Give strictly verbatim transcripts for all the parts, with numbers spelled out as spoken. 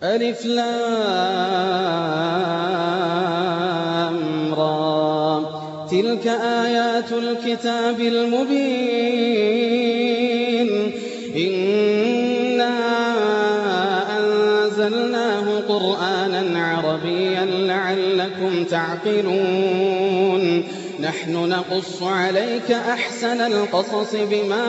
ألف لام را تلك آيات الكتاب المبين إنا أنزلناه قرآنا عربيا لعلكم تعقلون نحن نقص عليك أحسن القصص بما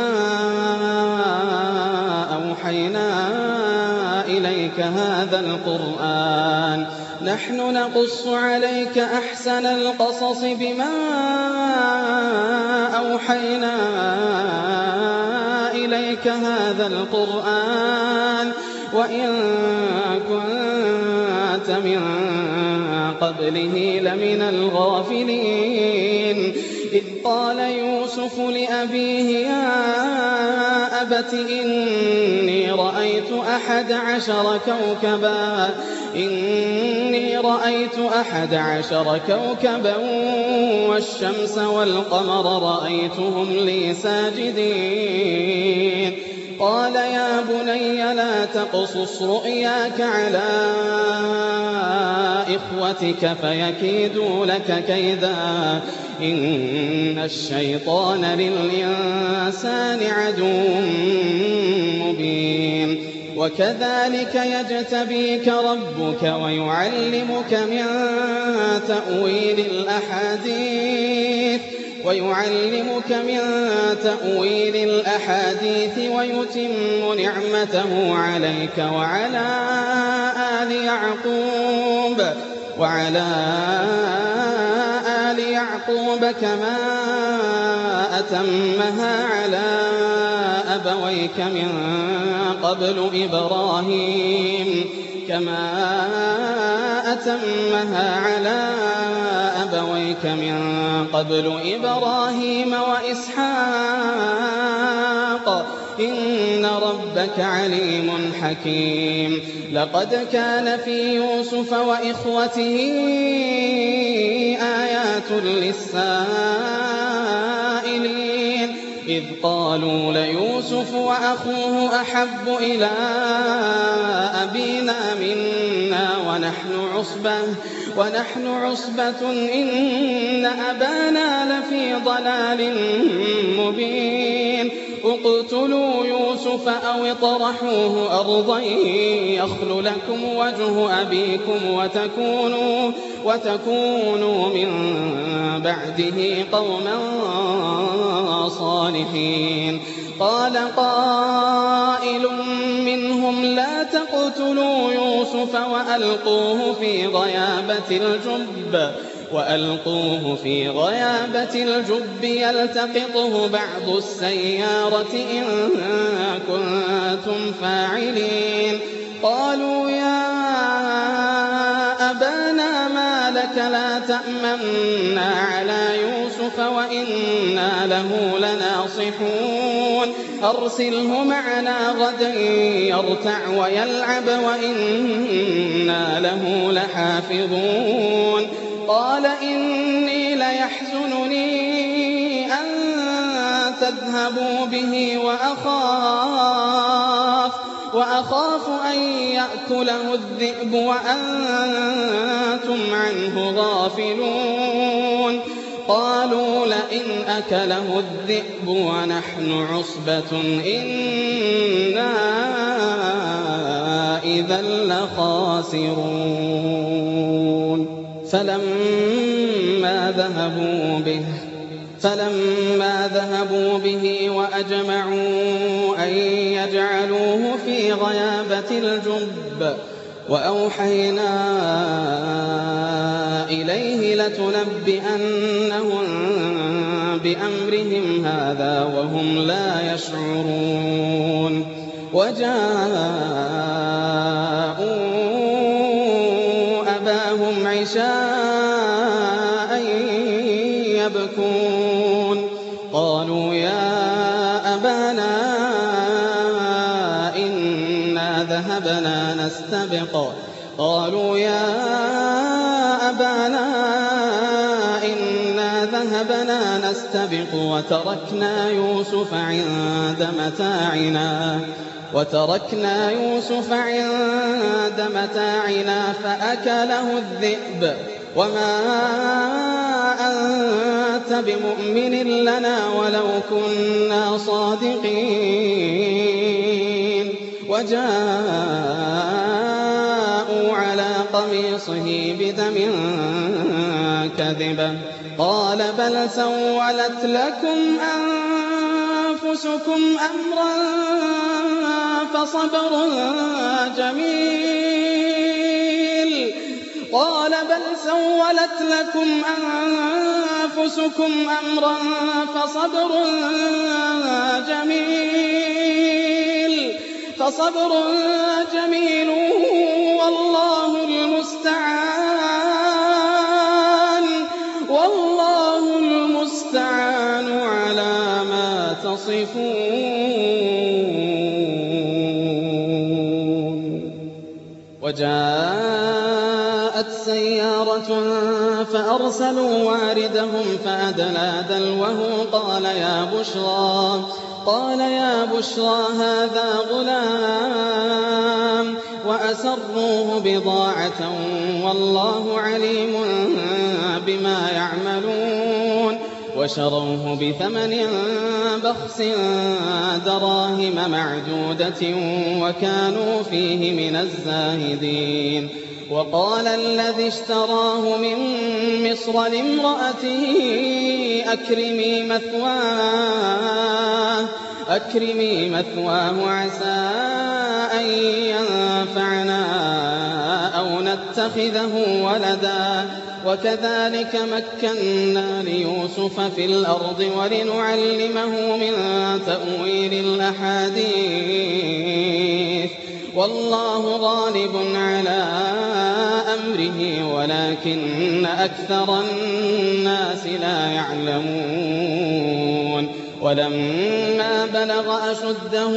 أوحينا إليك هذا القرآن نحن نقص عليك أحسن القصص بما أوحينا إليك هذا القرآن وإن كنت من قبله لمن الغافلين إذ قال يوسف لأبيه يا أبت إني رأيت أحد عشر كوكبا إني رأيت أحد عشر كوكبا والشمس والقمر رأيتهم لي ساجدين قال يا بني لا تقصص رؤياك على إخوتك فيكيدوا لك كيدا إن الشيطان للإنسان عدو مبين وكذلك يجتبيك ربك ويعلمك من تأويل الأحاديث ويعلمك من تأويل الأحاديث ويتم نعمته عليك وعلى آل يعقوب وعلى آل يعقوب كما أتمها على أبويك من قبل إبراهيم كما أتمها على أبويك من قبل إبراهيم وإسحاق إن ربك عليم حكيم لقد كان في يوسف وإخوته آيات للسائلين إذ قالوا ليوسف وأخوه أحب إلى أبينا منا ونحن عصبة ونحن عصبة إن أبانا لفي ضلال مبين اقتلوا يوسف أو اطرحوه أرضا يخل لكم وجه أبيكم وتكونوا, وتكونوا من بعده قوما صالحين قال قائل منهم لا تقتلوا يوسف وألقوه في غيابة الجب وألقوه في غيابة الجب يلتقطه بعض السيارة إن كنتم فاعلين قالوا يا أبانا ما لك لا تأمنا على يوسف وإنا له لناصحون أرسله معنا غدا يرتع ويلعب وإنا له لحافظون قال إني ليحزنني أن تذهبوا به وأخاف وأخاف أن يأكله الذئب وأنتم عنه غافلون قالوا لئن أكله الذئب ونحن عصبة إنا إذا لخاسرون فلما ذهبوا به فلما ذهبوا به وأجمعوا أن يجعلوه في غيابة الجب وأوحينا إليه لتنبئنهم بأمرهم هذا وهم لا يشعرون وجاءوا أباهم عشاء يبكون قالوا يا أبانا إنا ذهبنا نستبق قالوا يا أبانا إنا ذهبنا نستبق وتركنا يوسف عند متاعنا وتركنا يوسف عند متاعنا فأكله الذئب وما أنت بمؤمن لنا ولو كنا صادقين وجاءوا على قميصه بدم كذب قال بل سولت لكم أنفسكم أمرا فصبر جميل قال بل سولت لكم أنفسكم أمرا فصبر جميل فصبر جميل والله المستعان والله المستعان على ما تصفون. وجاءت سيارة فأرسلوا واردهم فأدلى دلوه قال يا بشرى قال يا بشرى هذا غلام وأسروه بضاعة والله عليم بما يعملون وشروه بثمن بخس دراهم معدودة وكانوا فيه من الزاهدين. وقال الذي اشتراه من مصر لامرأته أكرمي مثواه أكرمي مثواه عسى أن ينفعنا أو نتخذه ولدا وكذلك مكنا ليوسف في الأرض ولنعلمه من تأويل الأحاديث والله غالب على أمره ولكن أكثر الناس لا يعلمون. ولما بلغ أشده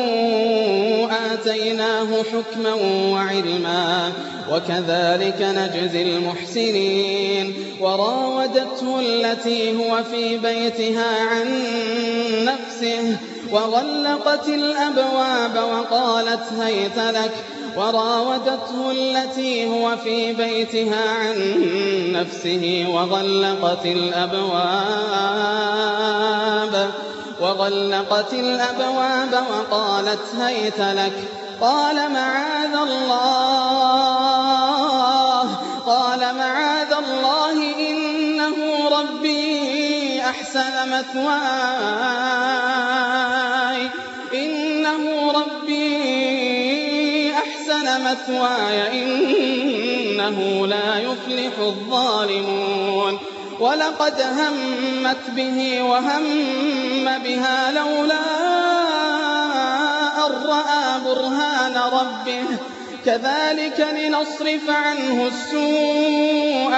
آتيناه حكما وعلما وكذلك نجزي المحسنين. وراودته التي هو في بيتها عن نفسه وغلقت الأبواب وقالت هيت لك وراودته التي هو في بيتها عن نفسه وغلقت الأبواب وغلقت الأبواب وقالت هيت لك قال معاذ الله قال معاذ الله إنه ربي أحسن مثواي إنه ربي أحسن مثواي إنه لا يفلح الظالمون. ولقد همت به وهم بها لولا أن رأى برهان ربه كذلك لنصرف عنه السوء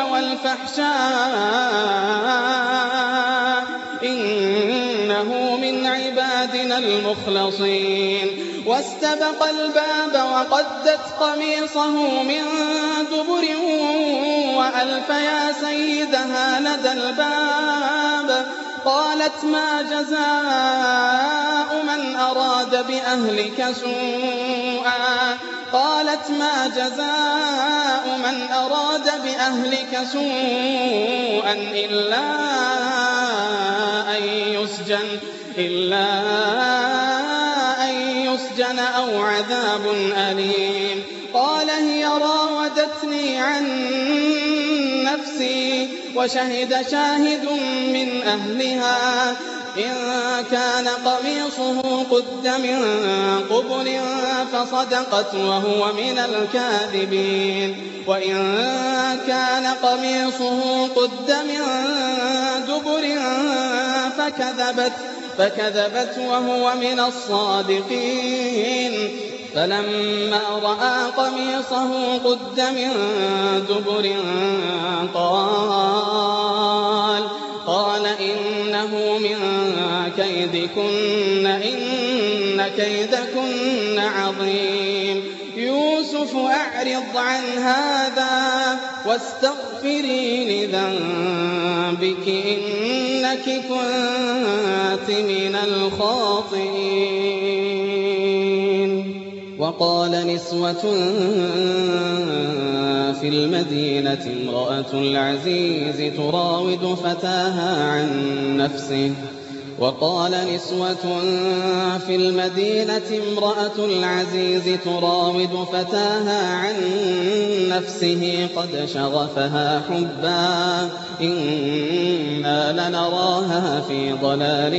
والفحشاء إنه من عبادنا المخلصين. واستبق الباب وقدت قميصه من دبر وألف يا سيدها لدى الباب قالت ما جزاء من أراد بأهلك سوءا قالت ما جزاء من أراد بأهلك سوءا إلا أن يسجن إلا أن يسجن أو عذاب أليم. قال هي راودتني عن نفسي وشهد شاهد من أهلها إن كان قميصه قد من قبل فصدقت وهو من الكاذبين وإن كان قميصه قد من دبر فكذبت فكذبت وهو من الصادقين. فلما رأى قميصه قد من دبر قال قال إنه من كيدكن إن كيدكن عظيم. يوسف أعرض عن هذا واستغفري لذنبك إنك كنت من الخاطئين. وقال نسوة في المدينة امرأة العزيز تراود فتاها عن نفسه وقال نسوة في المدينة امرأة العزيز تراود فتاها عن نفسه قد شغفها حبا إنا لنراها في ضلال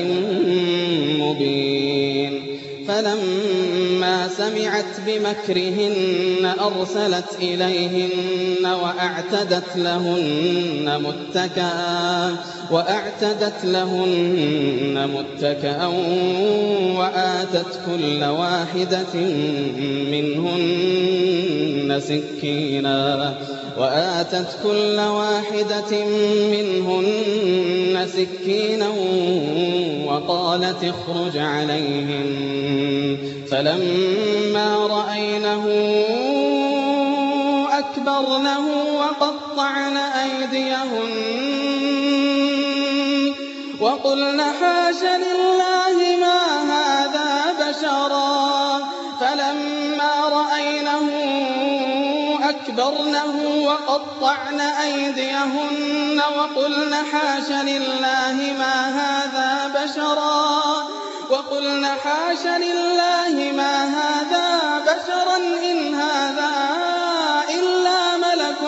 مبين فلما سمعت بمكرهن أرسلت إليهن وأعتدت لهن متكئا وأعتدت لهن متكئا وآتت كل واحدة منهن سكينا وآتت كل واحدة منهن سكينا وقالت اخرج عليهم فلما رأينه أكبرنه وقطعن أيديهن وقلن حاش لله ما هذا بشرا فلما رأينه أكبرنه وقطعن أيديهن وقلن حاش لله ما هذا بشرا وقلن حاش لله ما هذا بشرا إن هذا إلا ملك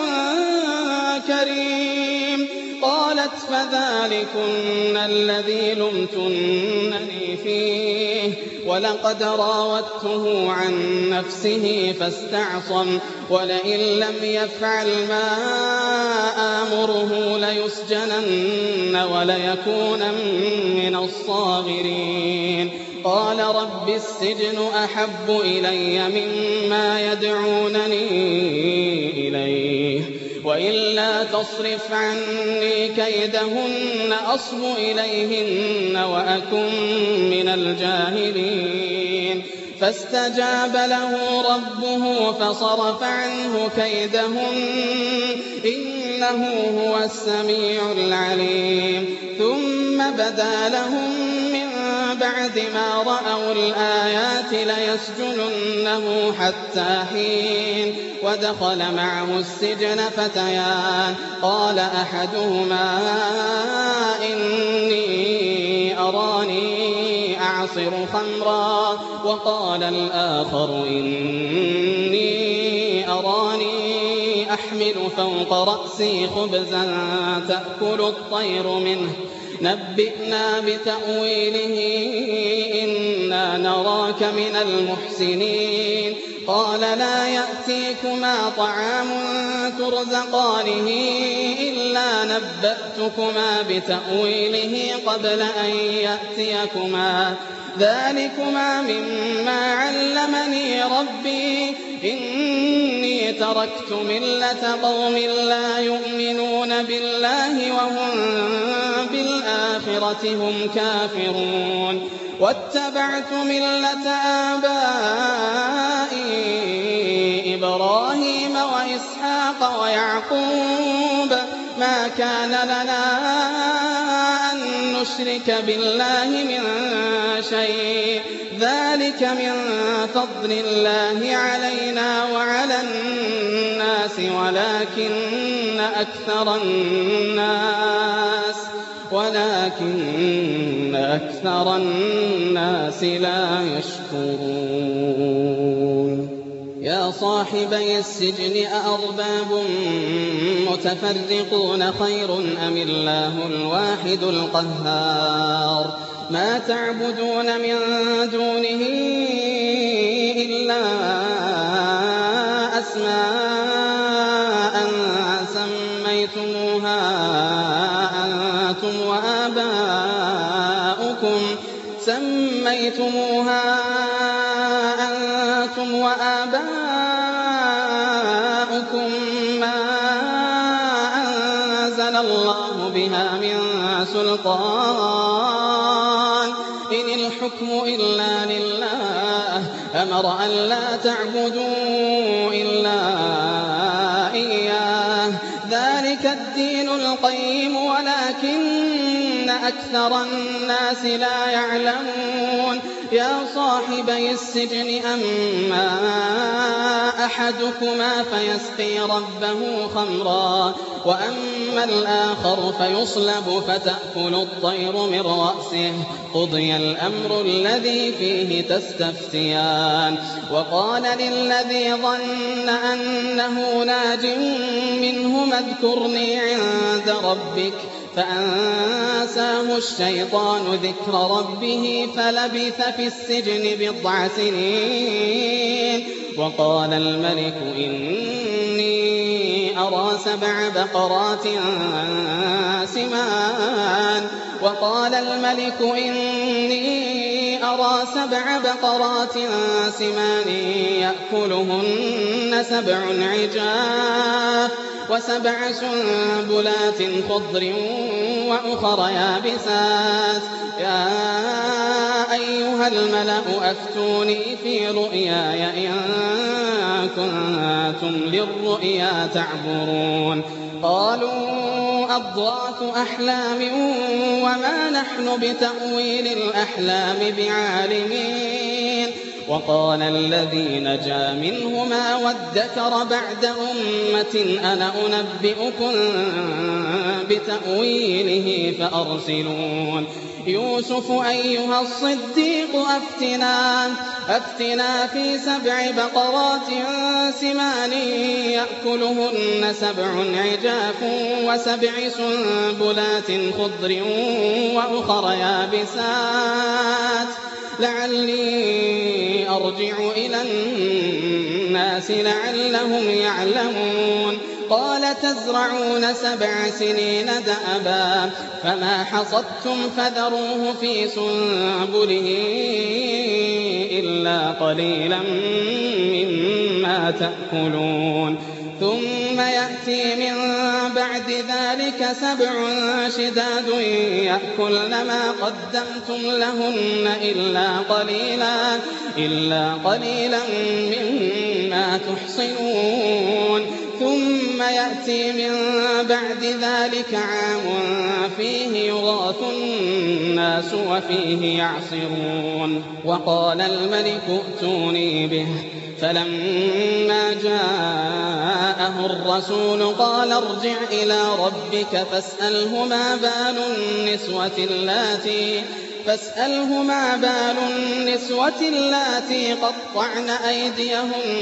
كريم قالت فذلكن الذي لمتنني فيه ولقد راودته عن نفسه فاستعصم ولئن لم يفعل ما آمره ليسجنن وليكون من الصاغرين قال رب السجن أحب إلي مما يدعونني إليه وإلا تصرف عني كيدهن أصب إليهن وأكن من الجاهلين فاستجاب له ربه فصرف عنه كيدهن إنه هو السميع العليم ثم بدا لهم من بعد ما رأوا الآيات ليسجننه حتى حين ودخل معه السجن فتيان قال أحدهما إني أراني أعصر خمرا وقال الآخر إني أراني أحمل فوق رأسي خبزا تأكل الطير منه نبئنا بتأويله إنا نراك من المحسنين قال لا يأتيكما طعام ترزقانه إلا نبأتكما بتأويله قبل أن يأتيكما ذلكما مما علمني ربي إني تركت ملة قوم لا يؤمنون بالله وهم بالآخرة هم كافرون واتبعت ملة آبائي إبراهيم وإسحاق ويعقوب ما كان لنا أن نشرك بالله من شيء ذلك من فضل الله علينا وعلى الناس ولكن أكثر الناس ولكن أكثر الناس لا يشكرون يا صاحبي السجن أأرباب متفرقون خير أم الله الواحد القهار ما تعبدون من دونه إلا أسماء سميتموها أنتم وآباؤكم سميتموها أنتم وآباؤكم ما أنزل الله بها من سلطان إن الحكم إلا لله أمر أن لا تعبدوا إلا إياه ذلك الدين القيم ولكن أكثر الناس لا يعلمون يا صاحبي السجن أما أحدكما فيسقي ربه خمرا وأما الآخر فيصلب فتأكل الطير من رأسه قضي الأمر الذي فيه تستفتيان وقال للذي ظن أنه ناج منهما اذكرني عند ربك فأنساه الشيطان ذكر ربه فلبث في السجن بضع سنين وقال الملك إني أرى سبع بقرات سمان وقال الملك إني أرى سبع بقرات سمان يأكلهن سبع عجاف وسبع سنبلات خضر وأخر يابسات يا أيها الملأ أفتوني في رؤياي إن كنتم للرؤيا تعبرون قالوا أضغاث أحلام وما نحن بتأويل الأحلام بعالمين وقال الذي نجا منهما وادكر بعد أمة أنا أنبئكم بتأويله فأرسلون يوسف أيها الصديق أفتنا, أفتنا في سبع بقرات سمان يأكلهن سبع عجاف وسبع سنبلات خضر وأخر يابسات لعلي أرجع إلى الناس لعلهم يعلمون قال تزرعون سبع سنين دأبا فما حصدتم فذروه في سنبله إلا قليلا مما تأكلون ثم يأتي من بعد ذلك سبع شداد يأكلن ما قدمتم لهن إلا قليلا, إلا قليلا مما تحصنون ثم يأتي من بعد ذلك عام فيه يغاث الناس وفيه يعصرون وقال الملك ائتوني به فلما جاءه الرسول قال ارجع إلى ربك فاسأله ما بال النسوة اللاتي فاسأله ما بال النسوة اللاتي قطعن أيديهن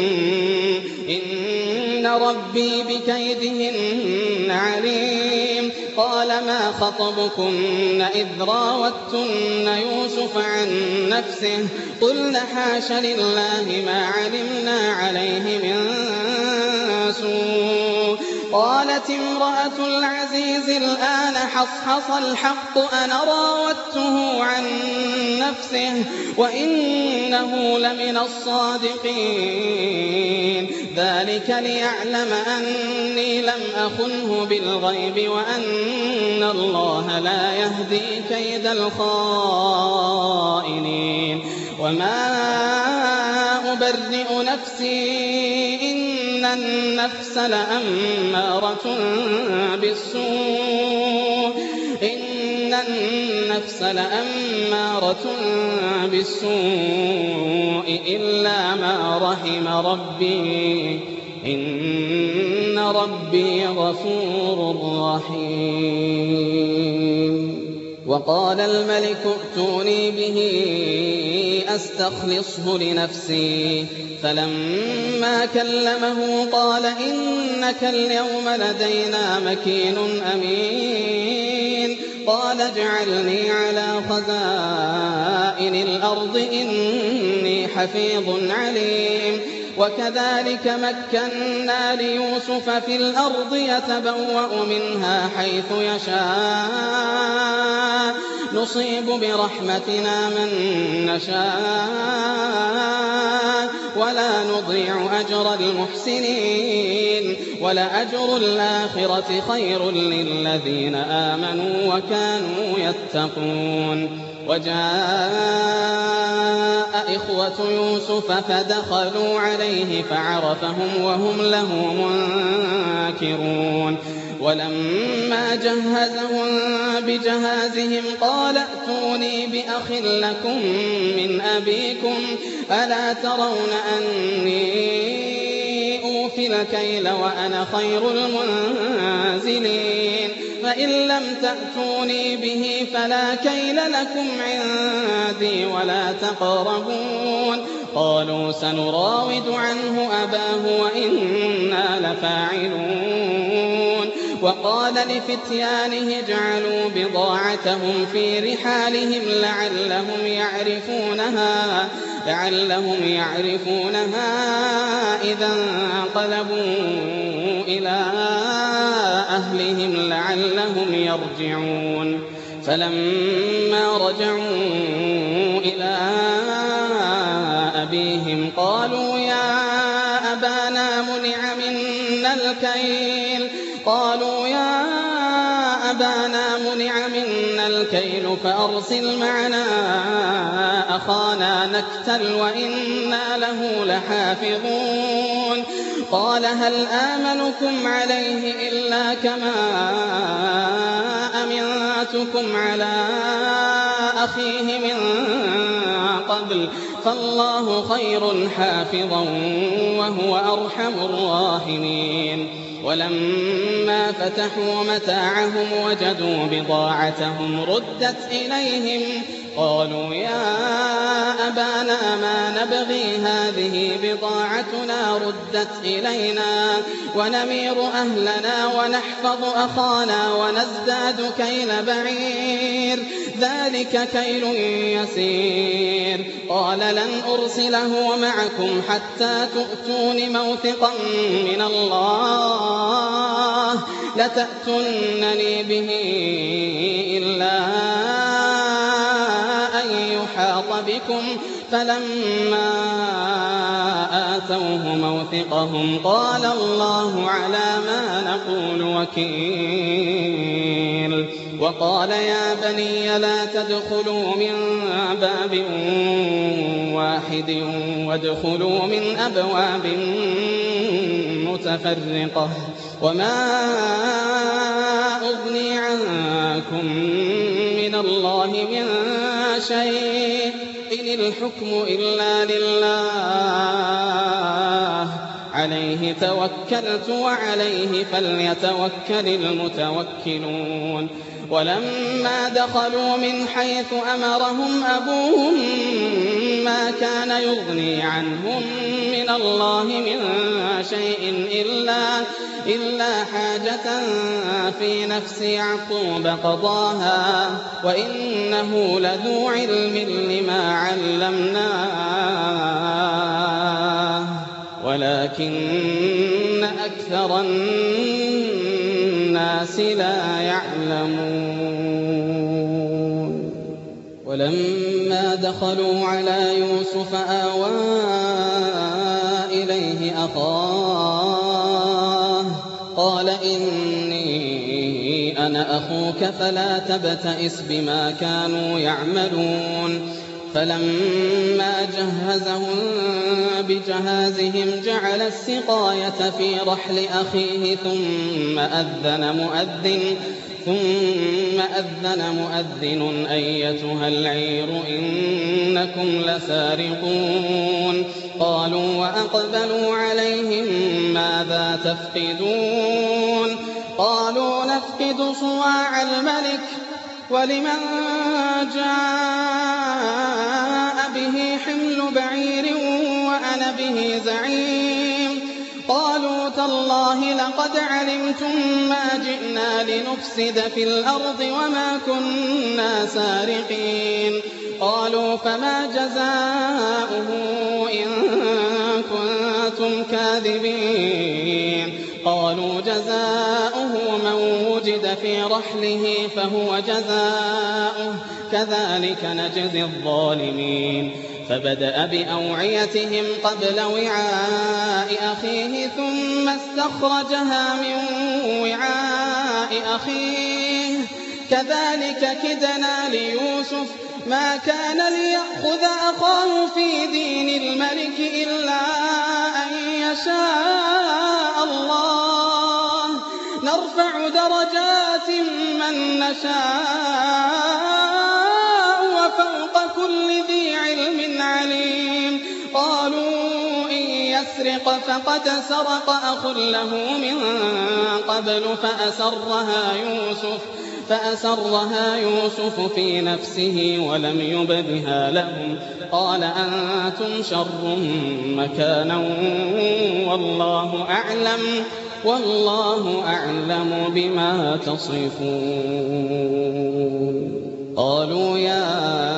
إن ربي بكيدهن عليم قال ما خطبكن إذ راوتن يوسف عن نفسه قلن حاش لله ما علمنا عليه من سوء قالت امرأة العزيز الآن حصحص الحق أنا راودته عن نفسه وإنه لمن الصادقين ذلك ليعلم أني لم أخنه بالغيب وأن الله لا يهدي كيد الخائنين وما أبرئ نفسي إن النفس لأمارة بالسوء إن النفس لأمارة بالسوء إلا ما رحم ربي إن ربي غفور رحيم وقال الملك ائتوني به أستخلصه لنفسي فلما كلمه قال إنك اليوم لدينا مكين أمين قال اجعلني على خزائن الأرض إني حفيظ عليم وكذلك مكنا ليوسف في الأرض يتبوأ منها حيث يشاء نصيب برحمتنا من نشاء ولا نضيع أجر المحسنين ولأجر الآخرة خير للذين آمنوا وكانوا يتقون وجاء إخوة يوسف فدخلوا عليه فعرفهم وهم له منكرون ولما جهزهم بجهازهم قال ائتوني بأخ لكم من أبيكم ألا ترون أني أوفي الكيل وأنا خير المنزلين فإن لم تأتوني به فلا كيل لكم عندي ولا تقربون قالوا سنراود عنه أباه وإنا لفاعلون وقال لفتيانه اجعلوا بضاعتهم في رحالهم لعلهم يعرفونها لعلهم يعرفونها إذا انقلبوا إلى أهلهم لعلهم يرجعون فلما رجعوا إلى أبيهم قالوا يا أبانا منع منا الكيل قالوا يا أبانا منع منا الكيل فأرسل معنا أخانا نكتل وإنا له لحافظون قال هل آمنكم عليه إلا كما أمنتكم على أخيه من قبل فالله خير حافظا وهو أرحم الراحمين ولما فتحوا متاعهم وجدوا بضاعتهم ردت إليهم قالوا يا أبانا ما نبغي هذه بضاعتنا ردت إلينا ونمير أهلنا ونحفظ أخانا ونزداد كيل بعير ذلك كيل يسير قال لن أرسله معكم حتى تؤتون موثقا من الله لتأتونني به إلا أن يحاط بكم فلما آتوه موثقهم قال الله على ما نقول وكيل وقال يا بني لا تدخلوا من باب واحد وادخلوا من أبواب متفرقة وما أغني عنكم من الله من شيء إن الحكم إلا لله عليه توكلت وعليه فليتوكل المتوكلون ولما دخلوا من حيث أمرهم أبوهم ما كان يغني عنهم من الله من شيء إلا, إلا حاجة في نفس يعقوب قضاها وإنه لذو علم لما علمناه ولكن أكثر الناس لا يعلمون ولما دخلوا على يوسف آوى إليه أخاه قال إني أنا أخوك فلا تبتئس بما كانوا يعملون فلما جهزهم بجهازهم جعل السقاية في رحل أخيه ثم أذن مؤذن ثم أذن مؤذن أيتها العير إنكم لسارقون قالوا وأقبلوا عليهم ماذا تفقدون قالوا نفقد صواع الملك ولمن جاء به حمل بعير وأنا به زعيم قالوا تالله لقد علمتم ما جئنا لنفسد في الأرض وما كنا سارقين قالوا فما جزاؤه إن كنتم كاذبين قالوا جزاؤه من وجد في رحله فهو جزاؤه كذلك نجزي الظالمين فبدأ بأوعيتهم قبل وعاء أخيه ثم استخرجها من وعاء أخيه كذلك كدنا ليوسف ما كان ليأخذ أخاه في دين الملك إلا أن يشاء الله نرفع نشاء وفوق كل ذي علم عليم. قالوا إن يسرق فقد سرق أخ له من قبل فأسرها يوسف فأسرها يوسف في نفسه ولم يبدها لهم. قال أنتم شر مكانا والله أعلم والله أعلم بما تصفون. قالوا يا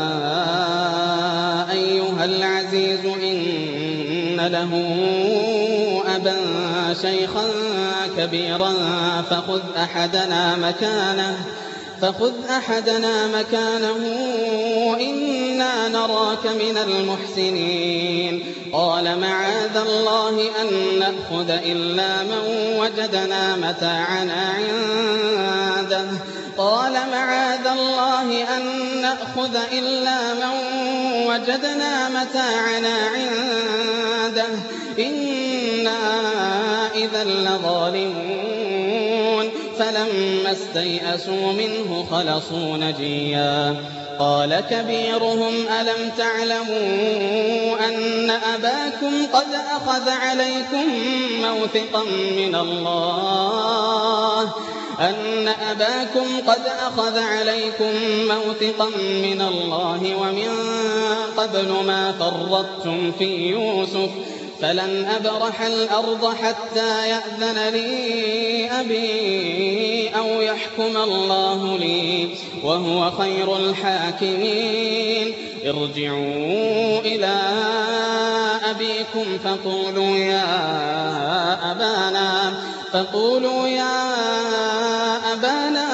أيها العزيز إن له أبا شيخا كبيرا فخذ أحدنا مكانه فخذ أحدنا مكانه إنا نراك من المحسنين. قال معاذ الله أن نأخذ إلا من وجدنا متاعنا عنده قال معاذ الله أن نأخذ إلا من وجدنا متاعنا عنده إنا إذا لظالمون. فلما استيئسوا منه خلصوا نجيا. قال كبيرهم ألم تعلموا أن أباكم قد أخذ عليكم موثقا من الله أن أباكم قد أخذ عليكم موثقا من الله ومن قبل ما فرطتم في يوسف فلن أبرح الأرض حتى يأذن لي أبي أو يحكم الله لي وهو خير الحاكمين. ارجعوا إلى أبيكم فقولوا يا أبانا فقولوا يا أبانا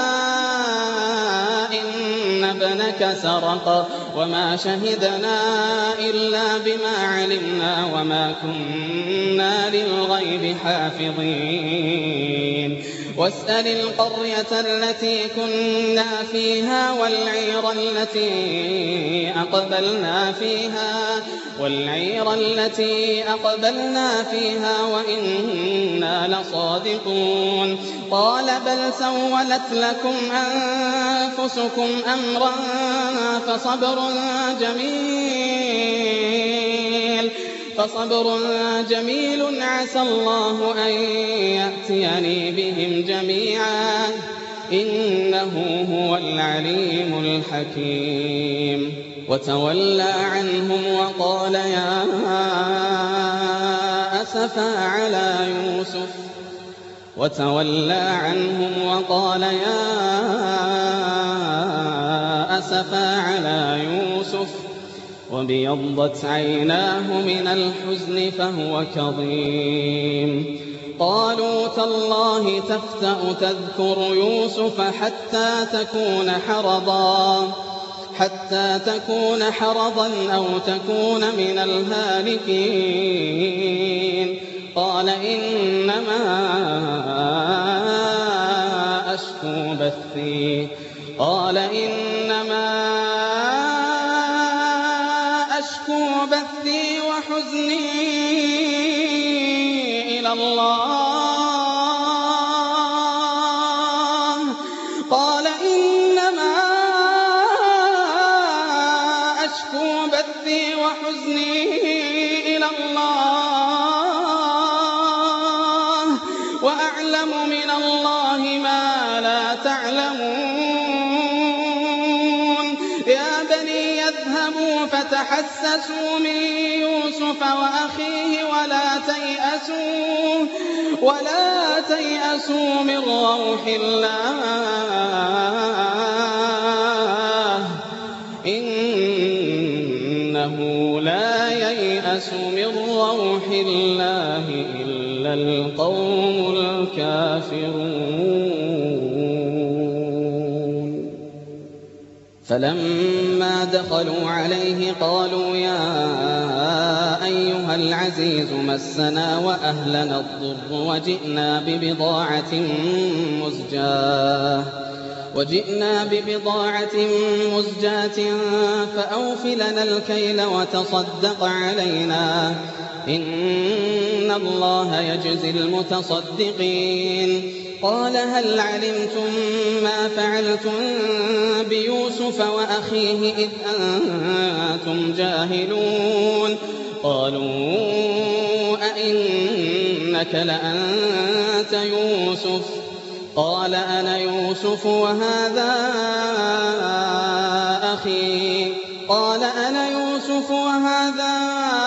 إن ابنك سرق وما شهدنا إلا بما علمنا وما كنا للغيب حافظين. واسأل القرية التي كنا فيها والعير التي أقبلنا فيها والعير التي أقبلنا فيها وإنا لصادقون. قال بل سولت لكم أنفسكم أمرا فصبر جميل فصبر جميل عسى الله أن يأتيني بهم جميعا إنه هو العليم الحكيم. وتولى عنهم وقال يا أسفا على يوسف وتولى عنهم وقال يا أسفا على يوسف وابيضت عيناه من الحزن فهو كظيم. قالوا تالله تفتأ تذكر يوسف حتى تكون حرضا حتى تكون حرضا أو تكون من الهالكين. قال إنما أشكو بثي قال إنما أشكو بثي وحزني إلى الله. قال إنما أشكو بثي وحزني إلى الله وأعلم من الله ما لا تعلمون. يا بني يذهبوا فتحسسوا من يوسف وأخيه ولا تيأسوا ولا تيأسوا من روح الله إنه لا ييأس من روح الله إلا القوم الكافرون. فلما دخلوا عليه قالوا يا أيها العزيز مسنا وأهلنا الضر وجئنا ببضاعة مزجاة وجئنا ببضاعة مزجاة فأوف لنا الكيل وتصدق علينا إن الله يجزي المتصدقين قال هل علمتم ما فعلتم بيوسف وأخيه إذ أنتم جاهلون قالوا أئنك لأنت يوسف قال أنا يوسف وهذا أخي قال أنا يوسف وهذا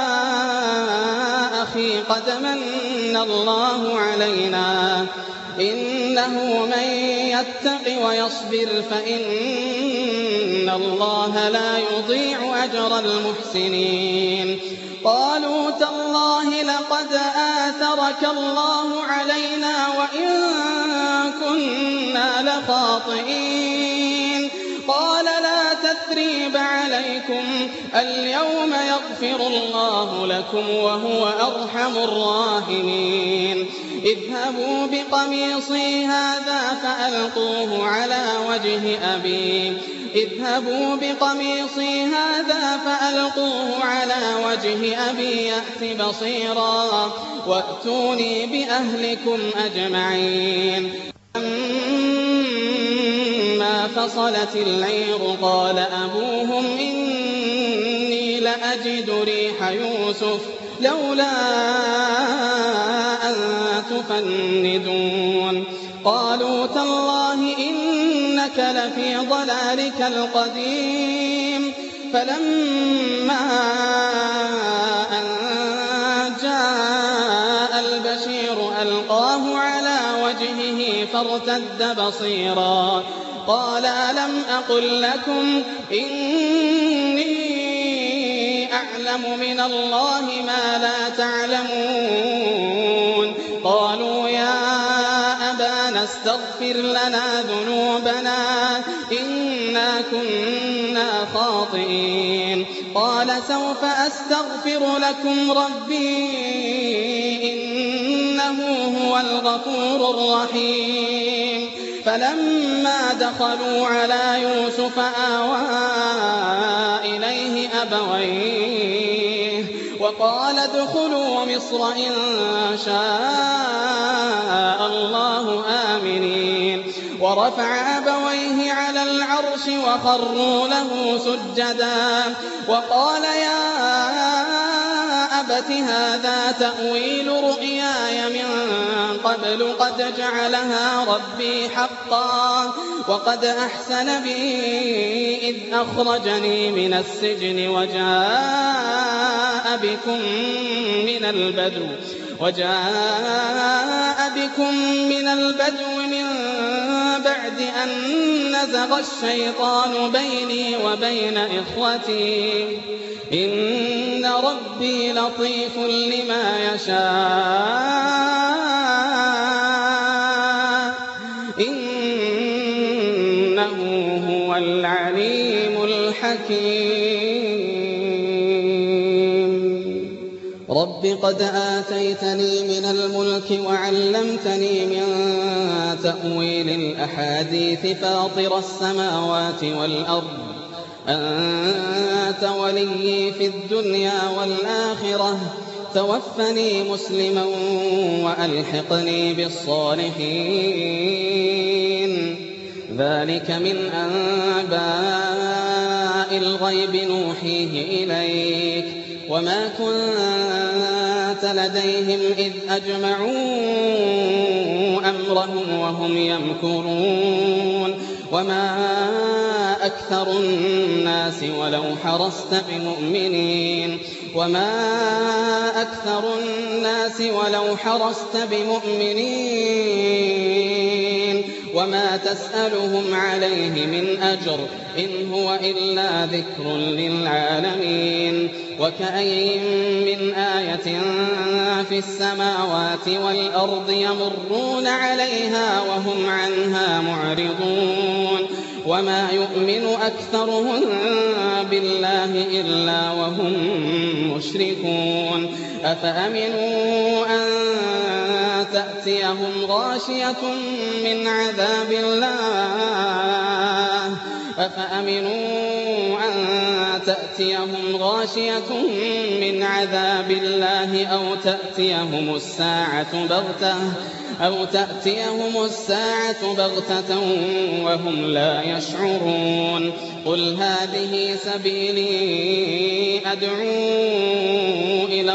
أخي قد من الله علينا إنه من يتق ويصبر فإن الله لا يضيع أجر المحسنين قالوا تالله لقد آثرك الله علينا وإن كنا لخاطئين قال لا تثريب عليكم اليوم يغفر الله لكم وهو أرحم الراحمين اذهبوا بقميصي هذا فألقوه على وجه أبي اذهبوا بقميصي هذا فألقوه على وجه أبي يأت بصيرا وأتوني بأهلكم أجمعين لما فصلت العير قال أبوهم إني لأجد ريح يوسف لولا أن تفندون قالوا تالله إنك لفي ضلالك القديم فلما أن جاء البشير ألقاه على وجهه فارتد بصيرا قال ألم أقل لكم إني أعلم من الله ما لا تعلمون قالوا يا أبانا استغفر لنا ذنوبنا إنا كنا خاطئين قال سوف أستغفر لكم ربي إنه هو الغفور الرحيم فلما دخلوا على يوسف آوى إليه أبويه وقال ادخلوا مصر إن شاء الله آمنين ورفع أبويه على العرش وخروا له سجدا وقال يا أبت هذا تأويل رؤياي من قبل قد جعلها ربي حقا وقد أحسن بي إذ أخرجني من السجن وجاء بكم من البدو وجاء بكم من البدو من بعد أن نزغ الشيطان بيني وبين إخوتي إن ربي لطيف لما يشاء إنه هو العليم الحكيم رب قد آتيتني من الملك وعلمتني من تأويل الأحاديث فاطر السماوات والأرض أنت ولي في الدنيا والآخرة توفني مسلما وألحقني بالصالحين ذلك من أنباء الغيب نوحيه إليك وما كنت لديهم إذ أجمعوا أمرهم وهم يمكرون وما أكثر الناس ولو حرصت بمؤمنين وما أكثر الناس ولو حرصت بمؤمنين وما تسألهم عليه من أجر إن هو إلا ذكر للعالمين وكأين من آية في السماوات والأرض يمرون عليها وهم عنها معرضون وما يؤمن أكثرهم بالله إلا وهم مشركون أفأمنوا أن تأتيهم غاشية من عذاب الله أفأمنوا أن تأتيهم غاشية من عذاب الله أو تأتيهم الساعة بغتة أو تأتيهم الساعة بغتة وهم لا يشعرون قل هذه سبيلي أدعو إلى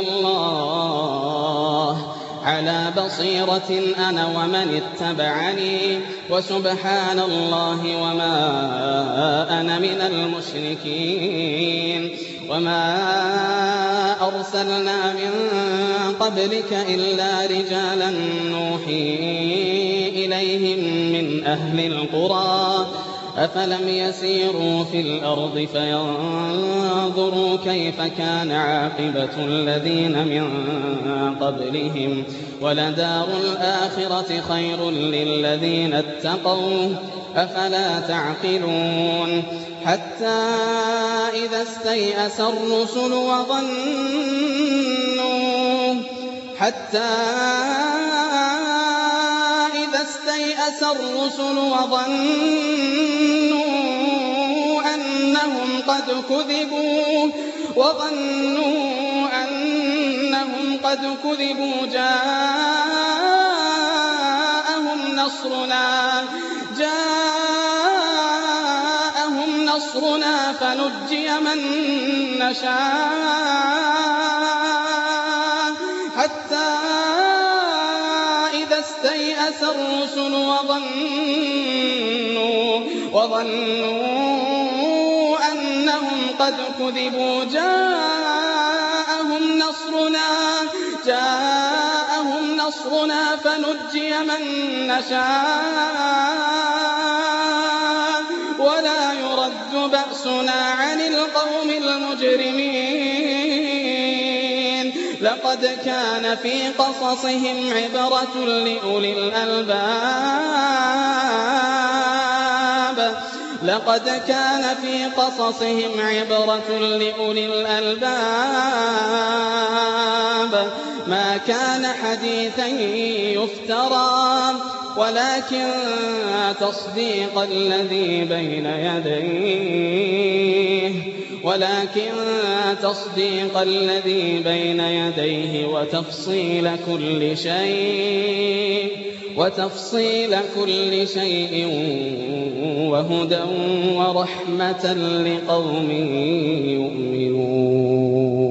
الله على بصيرة أنا ومن اتبعني وسبحان الله وما أنا من المشركين وما أرسلنا من قبلك إلا رجالا نوحي إليهم من أهل القرى أفلم يسيروا في الأرض فينظروا كيف كان عاقبة الذين من قبلهم ولدار الآخرة خير للذين اتقوا أفلا تعقلون حتى إذا استيأس الرسل وظنوا حتى إذا استيأس الرسل وظنوا أنهم قد كذبوا وظنوا أنهم قد كذبوا جاءهم نصرنا جاءهم نصرنا فنجي من نشاء حتى إذا استيأس الرسل وظنوا وظنوا أنهم قد كذبوا جاءهم نصرنا جاءهم نصرنا فنجي من نشاء ولا يرد بأسنا عن القوم المجرمين لقد كان في قصصهم عبرة لأولي الألباب لقد كان في قصصهم عبرة لأولي الألباب ما كان حديثا يفترى ولكن تصديق الذي بين يديه ولكن تصديق الذي بين يديه وتفصيل كل شيء وتفصيل كل شيء وهدى ورحمة لقوم يؤمنون